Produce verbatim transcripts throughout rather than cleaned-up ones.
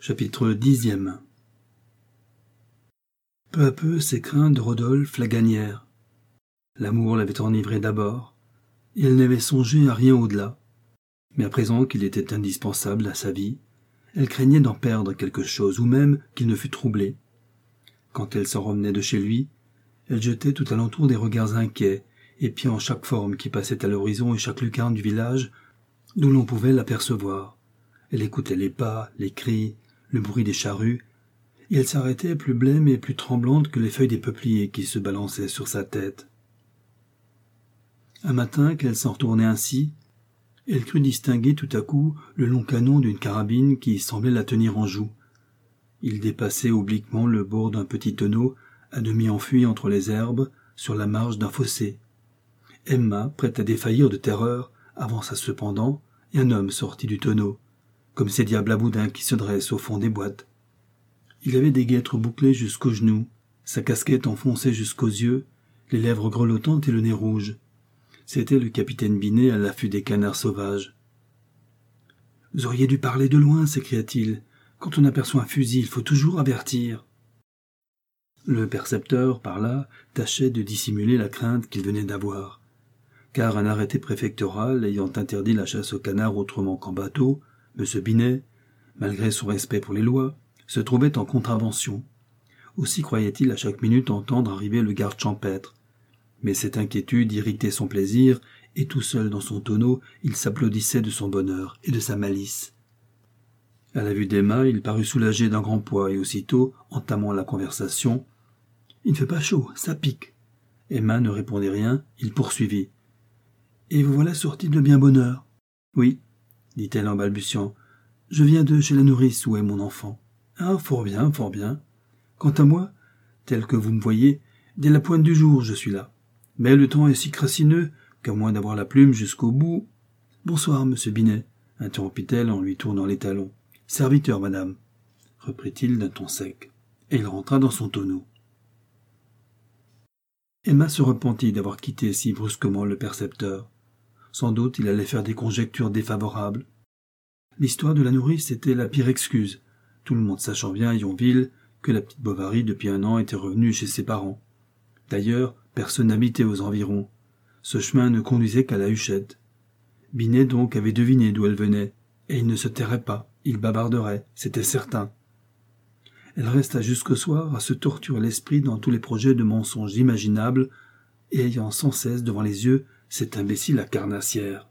Chapitre dixième. Peu à peu, ces craintes de Rodolphe la gagnèrent. L'amour l'avait enivré d'abord, et elle n'avait songé à rien au-delà. Mais à présent qu'il était indispensable à sa vie, elle craignait d'en perdre quelque chose, ou même qu'il ne fût troublé. Quand elle s'en revenait de chez lui, elle jetait tout alentour des regards inquiets, épiant chaque forme qui passait à l'horizon et chaque lucarne du village d'où l'on pouvait l'apercevoir. Elle écoutait les pas, les cris, le bruit des charrues, et elle s'arrêtait plus blême et plus tremblante que les feuilles des peupliers qui se balançaient sur sa tête. Un matin qu'elle s'en retournait ainsi, elle crut distinguer tout à coup le long canon d'une carabine qui semblait la tenir en joue. Il dépassait obliquement le bord d'un petit tonneau, à demi enfui entre les herbes, sur la marge d'un fossé. Emma, prête à défaillir de terreur, avança cependant, et un homme sortit du tonneau, comme ces diables à boudin qui se dressent au fond des boîtes. Il avait des guêtres bouclées jusqu'aux genoux, sa casquette enfoncée jusqu'aux yeux, les lèvres grelottantes et le nez rouge. C'était le capitaine Binet à l'affût des canards sauvages. « Vous auriez dû parler de loin, s'écria-t-il. Quand on aperçoit un fusil, il faut toujours avertir. » Le percepteur, par là, tâchait de dissimuler la crainte qu'il venait d'avoir. Car un arrêté préfectoral ayant interdit la chasse aux canards autrement qu'en bateau, M. Binet, malgré son respect pour les lois, se trouvait en contravention. Aussi croyait-il à chaque minute entendre arriver le garde champêtre. Mais cette inquiétude irritait son plaisir, et tout seul dans son tonneau, il s'applaudissait de son bonheur et de sa malice. À la vue d'Emma, il parut soulagé d'un grand poids, et aussitôt, entamant la conversation, « Il ne fait pas chaud, ça pique. » Emma ne répondait rien, il poursuivit. « Et vous voilà sorti de bien bonne heure. »« Oui, » dit-elle en balbutiant, « je viens de chez la nourrice où est mon enfant. »« Ah, fort bien, fort bien. Quant à moi, tel que vous me voyez, dès la pointe du jour je suis là. Mais le temps est si crassineux qu'à moins d'avoir la plume jusqu'au bout... »« Bonsoir, monsieur Binet, » interrompit-elle en lui tournant les talons. « Serviteur, madame, » reprit-il d'un ton sec, et il rentra dans son tonneau. Emma se repentit d'avoir quitté si brusquement le percepteur. Sans doute il allait faire des conjectures défavorables. L'histoire de la nourrice était la pire excuse, tout le monde sachant bien à Yonville que la petite Bovary depuis un an était revenue chez ses parents. D'ailleurs, personne n'habitait aux environs. Ce chemin ne conduisait qu'à la Huchette. Binet donc avait deviné d'où elle venait, et il ne se tairait pas, il bavarderait, c'était certain. Elle resta jusqu'au soir à se torturer l'esprit dans tous les projets de mensonges imaginables, et ayant sans cesse devant les yeux cet imbécile à carnassière.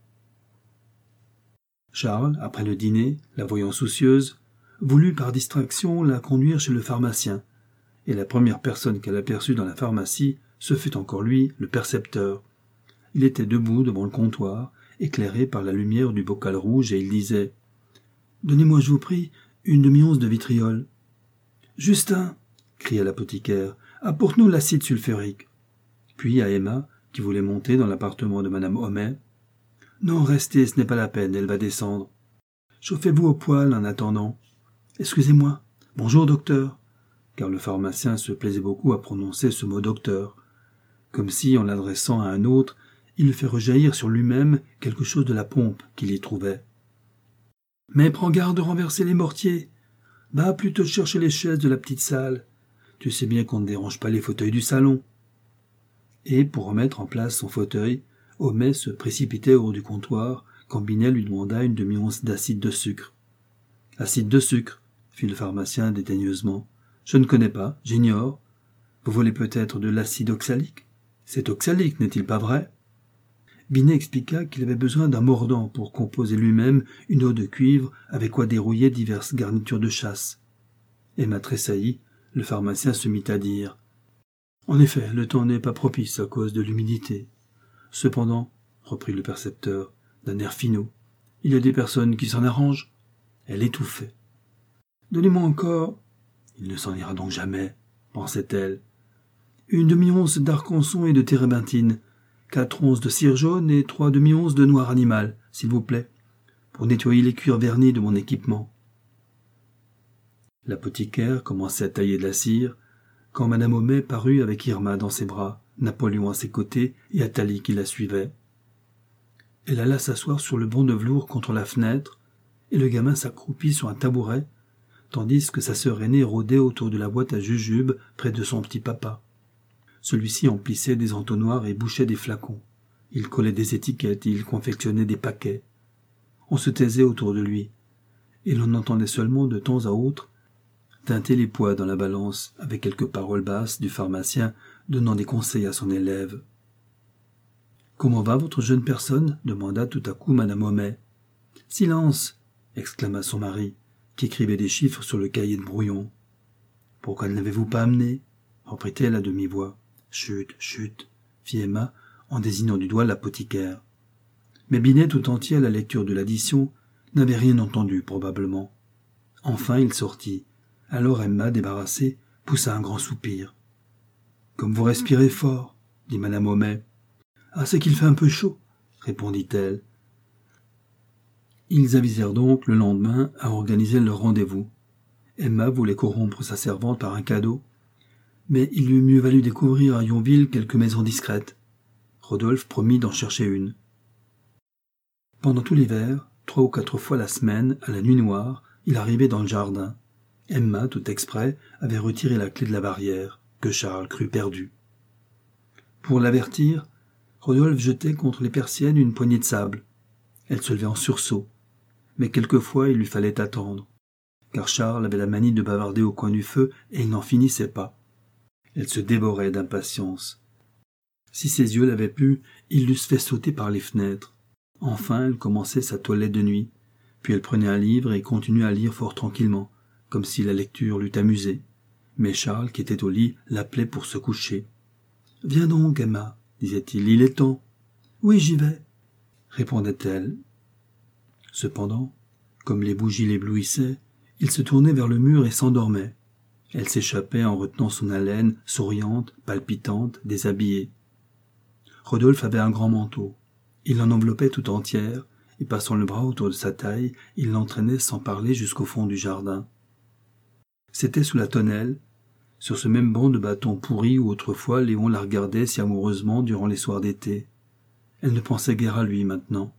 Charles, après le dîner, la voyant soucieuse, voulut par distraction la conduire chez le pharmacien, et la première personne qu'elle aperçut dans la pharmacie, ce fut encore lui, le percepteur. Il était debout devant le comptoir, éclairé par la lumière du bocal rouge, et il disait « Donnez-moi, je vous prie, une demi-once de vitriol. »« Justin !» cria l'apothicaire, « apporte-nous l'acide sulfurique. » Puis à Emma, qui voulait monter dans l'appartement de madame Homais, « Non, restez, ce n'est pas la peine, elle va descendre. Chauffez-vous au poêle en attendant. Excusez-moi. Bonjour, docteur. » Car le pharmacien se plaisait beaucoup à prononcer ce mot docteur, comme si, en l'adressant à un autre, il eût fait rejaillir sur lui-même quelque chose de la pompe qu'il y trouvait. « Mais prends garde de renverser les mortiers. Va plutôt chercher les chaises de la petite salle. Tu sais bien qu'on ne dérange pas les fauteuils du salon. » Et, pour remettre en place son fauteuil, Homais se précipitait hors du comptoir quand Binet lui demanda une demi-once d'acide de sucre. « Acide de sucre » fit le pharmacien dédaigneusement. « Je ne connais pas, j'ignore. Vous voulez peut-être de l'acide oxalique ? C'est oxalique, n'est-il pas vrai ?» Binet expliqua qu'il avait besoin d'un mordant pour composer lui-même une eau de cuivre avec quoi dérouiller diverses garnitures de chasse. Emma tressaillit, le pharmacien se mit à dire « En effet, le temps n'est pas propice à cause de l'humidité. Cependant, reprit le percepteur, d'un air finaud, il y a des personnes qui s'en arrangent. » Elle étouffait. « Donnez-moi encore... » Il ne s'en ira donc jamais, pensait-elle. « Une demi-once d'arcanson et de térébenthine, quatre onces de cire jaune et trois demi-onces de noir animal, s'il vous plaît, pour nettoyer les cuirs vernis de mon équipement. » L'apothicaire commençait à tailler de la cire, quand madame Homais parut avec Irma dans ses bras, Napoléon à ses côtés et Athalie qui la suivait. Elle alla s'asseoir sur le banc de velours contre la fenêtre, et le gamin s'accroupit sur un tabouret, tandis que sa sœur aînée rôdait autour de la boîte à jujubes près de son petit papa. Celui-ci emplissait des entonnoirs et bouchait des flacons. Il collait des étiquettes et il confectionnait des paquets. On se taisait autour de lui, et l'on entendait seulement de temps à autre teinter les poids dans la balance avec quelques paroles basses du pharmacien donnant des conseils à son élève. « Comment va votre jeune personne » demanda tout à coup madame Homais. « Silence » exclama son mari, qui écrivait des chiffres sur le cahier de brouillon. « Pourquoi ne l'avez-vous pas amené » reprit-elle à demi-voix. « Chut, chut » fit Emma en désignant du doigt l'apothicaire. Mais Binet, tout entier à la lecture de l'addition, n'avait rien entendu probablement. Enfin il sortit. Alors Emma, débarrassée, poussa un grand soupir. « Comme vous respirez fort » dit madame Homais. « Ah, c'est qu'il fait un peu chaud » répondit-elle. Ils avisèrent donc le lendemain à organiser leur rendez-vous. Emma voulait corrompre sa servante par un cadeau, mais il lui eût mieux valu découvrir à Yonville quelques maisons discrètes. Rodolphe promit d'en chercher une. Pendant tout l'hiver, trois ou quatre fois la semaine, à la nuit noire, il arrivait dans le jardin. Emma, tout exprès, avait retiré la clé de la barrière, que Charles crut perdue. Pour l'avertir, Rodolphe jetait contre les persiennes une poignée de sable. Elle se levait en sursaut, mais quelquefois il lui fallait attendre, car Charles avait la manie de bavarder au coin du feu et il n'en finissait pas. Elle se dévorait d'impatience. Si ses yeux l'avaient pu, ils l'eussent fait sauter par les fenêtres. Enfin, elle commençait sa toilette de nuit, puis elle prenait un livre et continuait à lire fort tranquillement, comme si la lecture l'eût amusée. Mais Charles, qui était au lit, l'appelait pour se coucher. « Viens donc, Emma, » disait-il, « il est temps. »« Oui, j'y vais, » répondait-elle. Cependant, comme les bougies l'éblouissaient, il se tournait vers le mur et s'endormait. Elle s'échappait en retenant son haleine, souriante, palpitante, déshabillée. Rodolphe avait un grand manteau. Il l'en enveloppait tout entière, et passant le bras autour de sa taille, il l'entraînait sans parler jusqu'au fond du jardin. C'était sous la tonnelle, sur ce même banc de bâtons pourris où autrefois Léon la regardait si amoureusement durant les soirs d'été. Elle ne pensait guère à lui maintenant.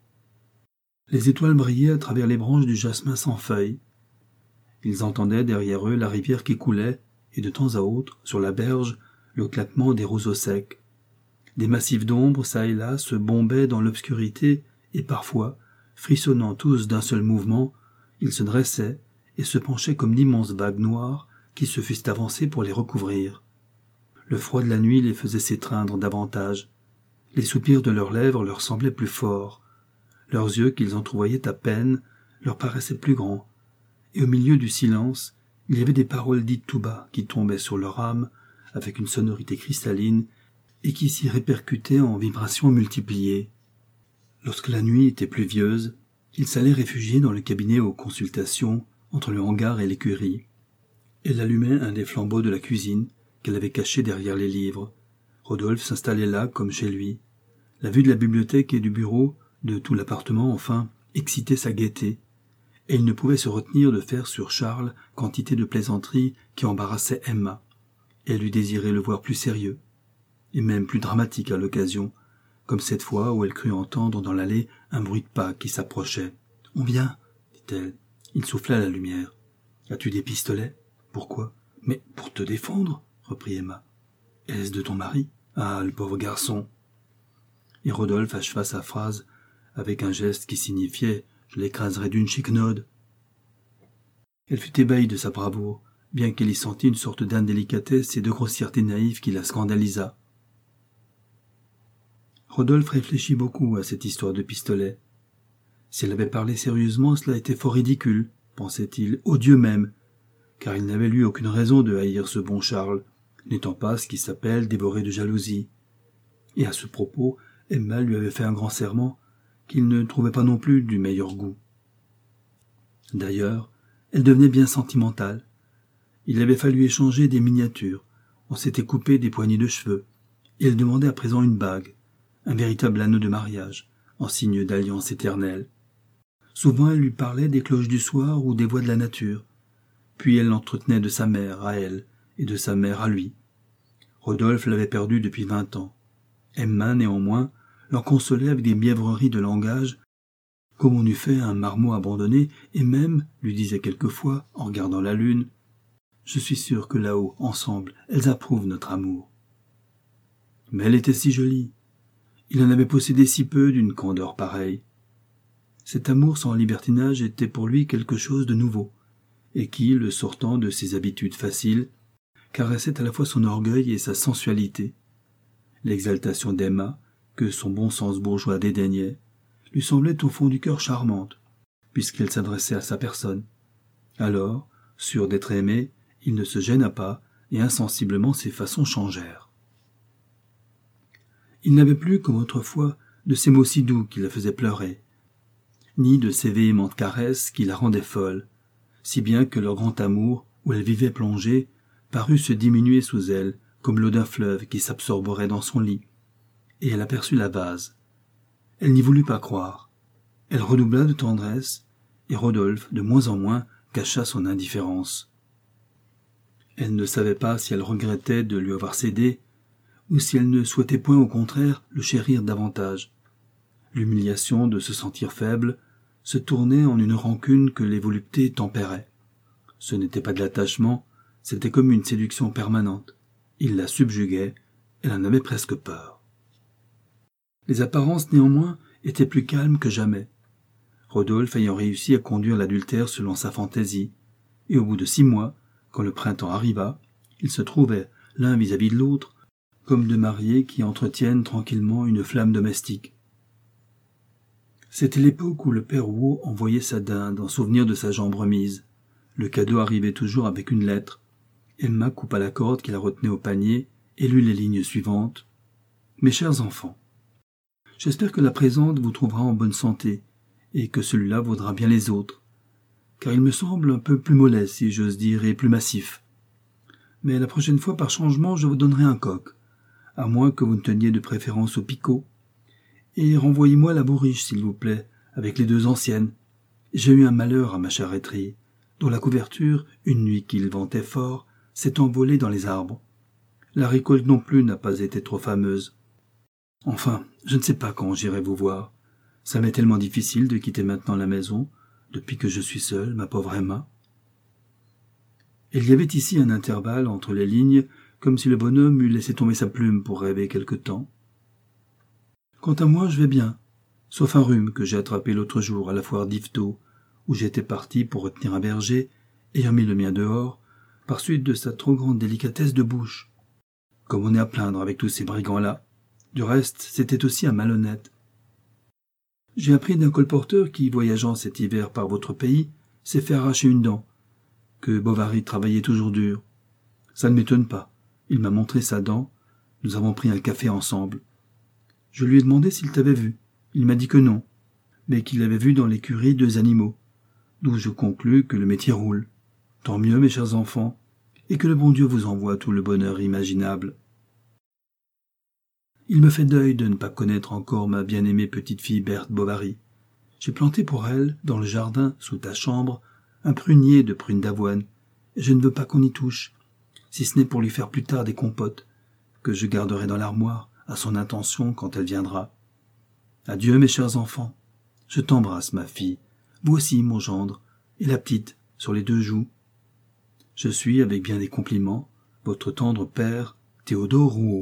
Les étoiles brillaient à travers les branches du jasmin sans feuilles. Ils entendaient derrière eux la rivière qui coulait, et de temps à autre, sur la berge, le claquement des roseaux secs. Des massifs d'ombre, çà et là, se bombaient dans l'obscurité, et parfois, frissonnant tous d'un seul mouvement, ils se dressaient et se penchaient comme d'immenses vagues noires qui se fussent avancées pour les recouvrir. Le froid de la nuit les faisait s'étreindre davantage. Les soupirs de leurs lèvres leur semblaient plus forts. Leurs yeux, qu'ils entrevoyaient à peine, leur paraissaient plus grands. Et au milieu du silence, il y avait des paroles dites tout bas qui tombaient sur leur âme avec une sonorité cristalline et qui s'y répercutaient en vibrations multipliées. Lorsque la nuit était pluvieuse, il s'allait réfugier dans le cabinet aux consultations entre le hangar et l'écurie. Elle allumait un des flambeaux de la cuisine qu'elle avait caché derrière les livres. Rodolphe s'installait là comme chez lui. La vue de la bibliothèque et du bureau, de tout l'appartement enfin, excitait sa gaieté, et il ne pouvait se retenir de faire sur Charles quantité de plaisanteries qui embarrassaient Emma. Elle eût désiré le voir plus sérieux, et même plus dramatique à l'occasion, comme cette fois où elle crut entendre dans l'allée un bruit de pas qui s'approchait. « On vient » dit-elle. Il souffla la lumière. « As-tu des pistolets ?»« Pourquoi ?»« Mais pour te défendre » reprit Emma. « Est-ce de ton mari ?»« Ah, le pauvre garçon !» Et Rodolphe acheva sa phrase avec un geste qui signifiait « Je l'écraserai d'une chiquenaude !» Elle fut ébahie de sa bravoure, bien qu'elle y sentît une sorte d'indélicatesse et de grossièreté naïve qui la scandalisa. Rodolphe réfléchit beaucoup à cette histoire de pistolet. Si elle avait parlé sérieusement, cela était fort ridicule, pensait-il, odieux même, car il n'avait lui aucune raison de haïr ce bon Charles, n'étant pas ce qui s'appelle dévoré de jalousie. Et à ce propos, Emma lui avait fait un grand serment qu'il ne trouvait pas non plus du meilleur goût. D'ailleurs, elle devenait bien sentimentale. Il avait fallu échanger des miniatures, on s'était coupé des poignées de cheveux, et elle demandait à présent une bague, un véritable anneau de mariage, en signe d'alliance éternelle. Souvent elle lui parlait des cloches du soir ou des voix de la nature, puis elle l'entretenait de sa mère à elle et de sa mère à lui. Rodolphe l'avait perdue depuis vingt ans. Emma, néanmoins, l'en consolait avec des mièvreries de langage comme on eût fait un marmot abandonné, et même, lui disait quelquefois, en regardant la lune, « Je suis sûr que là-haut, ensemble, elles approuvent notre amour. » Mais elle était si jolie. Il en avait possédé si peu d'une candeur pareille. Cet amour sans libertinage était pour lui quelque chose de nouveau, et qui, le sortant de ses habitudes faciles, caressait à la fois son orgueil et sa sensualité. L'exaltation d'Emma, que son bon sens bourgeois dédaignait, lui semblait au fond du cœur charmante, puisqu'elle s'adressait à sa personne. Alors, sûr d'être aimé, il ne se gêna pas, et insensiblement ses façons changèrent. Il n'avait plus, comme autrefois, de ces mots si doux qui la faisaient pleurer, ni de ces véhémentes caresses qui la rendaient folle, si bien que leur grand amour, où elle vivait plongée, parut se diminuer sous elle, comme l'eau d'un fleuve qui s'absorberait dans son lit, et elle aperçut la vase. Elle n'y voulut pas croire. Elle redoubla de tendresse, et Rodolphe, de moins en moins, cacha son indifférence. Elle ne savait pas si elle regrettait de lui avoir cédé, ou si elle ne souhaitait point au contraire le chérir davantage. L'humiliation de se sentir faible se tournait en une rancune que les voluptés tempéraient. Ce n'était pas de l'attachement, c'était comme une séduction permanente. Il la subjuguait, elle en avait presque peur. Les apparences, néanmoins, étaient plus calmes que jamais. Rodolphe ayant réussi à conduire l'adultère selon sa fantaisie, et au bout de six mois, quand le printemps arriva, ils se trouvaient, l'un vis-à-vis de l'autre, comme deux mariés qui entretiennent tranquillement une flamme domestique. C'était l'époque où le père Rouault envoyait sa dinde en souvenir de sa jambe remise. Le cadeau arrivait toujours avec une lettre. Emma coupa la corde qui la retenait au panier et lut les lignes suivantes. « Mes chers enfants, j'espère que la présente vous trouvera en bonne santé et que celui-là vaudra bien les autres, car il me semble un peu plus mollet, si j'ose dire, et plus massif. Mais la prochaine fois, par changement, je vous donnerai un coq, à moins que vous ne teniez de préférence au picot. Et renvoyez-moi la bourriche, s'il vous plaît, avec les deux anciennes. J'ai eu un malheur à ma charretterie, dont la couverture, une nuit qu'il ventait fort, s'est envolée dans les arbres. La récolte non plus n'a pas été trop fameuse. Enfin, je ne sais pas quand j'irai vous voir. Ça m'est tellement difficile de quitter maintenant la maison, depuis que je suis seule, ma pauvre Emma. » Il y avait ici un intervalle entre les lignes, comme si le bonhomme eût laissé tomber sa plume pour rêver quelque temps. « Quant à moi, je vais bien, sauf un rhume que j'ai attrapé l'autre jour à la foire d'Yvetot, où j'étais parti pour retenir un berger, ayant mis le mien dehors, par suite de sa trop grande délicatesse de bouche. Comme on est à plaindre avec tous ces brigands-là. Du reste, c'était aussi un malhonnête. J'ai appris d'un colporteur qui, voyageant cet hiver par votre pays, s'est fait arracher une dent, que Bovary travaillait toujours dur. Ça ne m'étonne pas. Il m'a montré sa dent. Nous avons pris un café ensemble. Je lui ai demandé s'il t'avait vu. Il m'a dit que non, mais qu'il avait vu dans l'écurie deux animaux, d'où je conclus que le métier roule. Tant mieux, mes chers enfants, et que le bon Dieu vous envoie tout le bonheur imaginable. Il me fait deuil de ne pas connaître encore ma bien-aimée petite-fille Berthe Bovary. J'ai planté pour elle, dans le jardin, sous ta chambre, un prunier de prunes d'avoine, et je ne veux pas qu'on y touche, si ce n'est pour lui faire plus tard des compotes, que je garderai dans l'armoire, à son intention quand elle viendra. Adieu, mes chers enfants. Je t'embrasse, ma fille, vous aussi, mon gendre, et la petite, sur les deux joues. Je suis, avec bien des compliments, votre tendre père, Théodore Rouault. »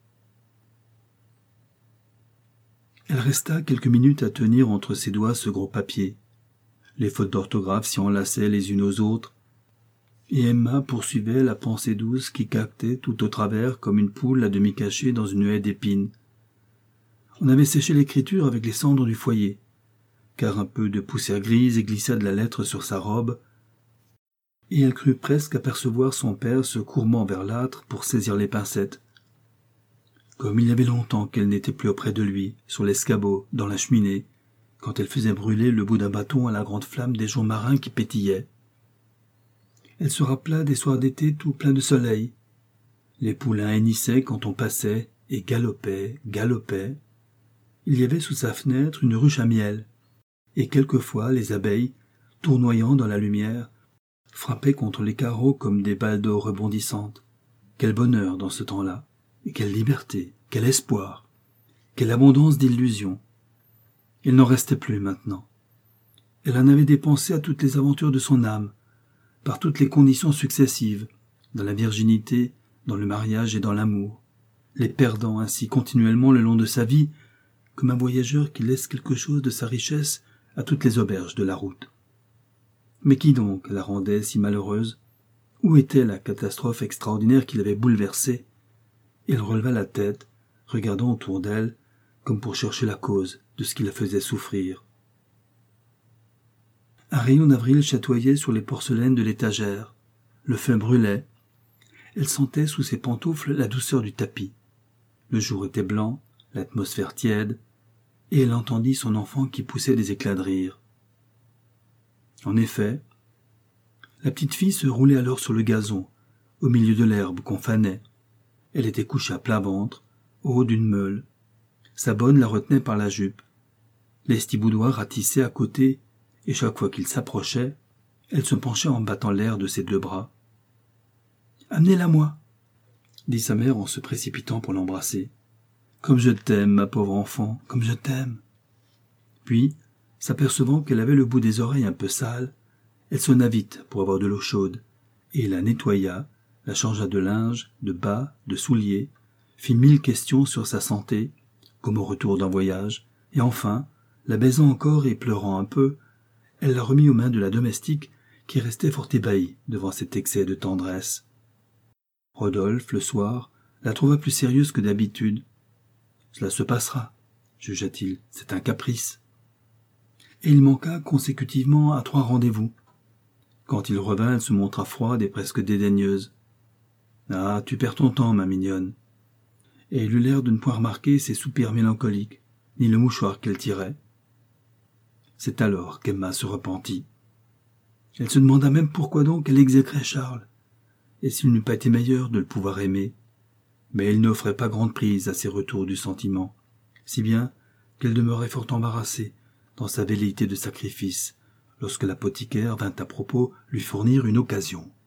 Elle resta quelques minutes à tenir entre ses doigts ce gros papier. Les fautes d'orthographe s'y enlaçaient les unes aux autres, et Emma poursuivait la pensée douce qui caquetait tout au travers comme une poule à demi cachée dans une haie d'épines. On avait séché l'écriture avec les cendres du foyer, car un peu de poussière grise glissa de la lettre sur sa robe, et elle crut presque apercevoir son père se courmant vers l'âtre pour saisir les pincettes. Comme il y avait longtemps qu'elle n'était plus auprès de lui, sur l'escabeau, dans la cheminée, quand elle faisait brûler le bout d'un bâton à la grande flamme des joncs marins qui pétillaient. Elle se rappela des soirs d'été tout pleins de soleil. Les poulains hennissaient quand on passait, et galopaient, galopaient. Il y avait sous sa fenêtre une ruche à miel, et quelquefois les abeilles, tournoyant dans la lumière, frappaient contre les carreaux comme des balles d'eau rebondissantes. Quel bonheur dans ce temps-là, et quelle liberté, quel espoir, quelle abondance d'illusions. Il n'en restait plus maintenant. Elle en avait dépensé à toutes les aventures de son âme, par toutes les conditions successives, dans la virginité, dans le mariage et dans l'amour, les perdant ainsi continuellement le long de sa vie, comme un voyageur qui laisse quelque chose de sa richesse à toutes les auberges de la route. Mais qui donc la rendait si malheureuse? Où était la catastrophe extraordinaire qui l'avait bouleversée? Elle releva la tête, regardant autour d'elle, comme pour chercher la cause de ce qui la faisait souffrir. Un rayon d'avril chatoyait sur les porcelaines de l'étagère. Le feu brûlait. Elle sentait sous ses pantoufles la douceur du tapis. Le jour était blanc, l'atmosphère tiède, et elle entendit son enfant qui poussait des éclats de rire. En effet, la petite fille se roulait alors sur le gazon, au milieu de l'herbe qu'on fanait. Elle était couchée à plat ventre, au haut d'une meule. Sa bonne la retenait par la jupe. Lestiboudois ratissait à côté, et chaque fois qu'il s'approchait, elle se penchait en battant l'air de ses deux bras. « Amenez-la moi !» dit sa mère en se précipitant pour l'embrasser. « Comme je t'aime, ma pauvre enfant, comme je t'aime !» Puis, s'apercevant qu'elle avait le bout des oreilles un peu sale, elle sonna vite pour avoir de l'eau chaude, et la nettoya, la changea de linge, de bas, de souliers, fit mille questions sur sa santé, comme au retour d'un voyage, et enfin, la baisant encore et pleurant un peu, elle la remit aux mains de la domestique qui restait fort ébahie devant cet excès de tendresse. Rodolphe, le soir, la trouva plus sérieuse que d'habitude. « Cela se passera, » jugea-t-il, « c'est un caprice. » Et il manqua consécutivement à trois rendez-vous. Quand il revint, elle se montra froide et presque dédaigneuse. « Ah, tu perds ton temps, ma mignonne. » Et elle eut l'air de ne point remarquer ses soupirs mélancoliques, ni le mouchoir qu'elle tirait. C'est alors qu'Emma se repentit. Elle se demanda même pourquoi donc elle exécrait Charles, et s'il n'eût pas été meilleur de le pouvoir aimer. Mais il n'offrait pas grande prise à ces retours du sentiment, si bien qu'elle demeurait fort embarrassée dans sa velléité de sacrifice, lorsque l'apothicaire vint à propos lui fournir une occasion.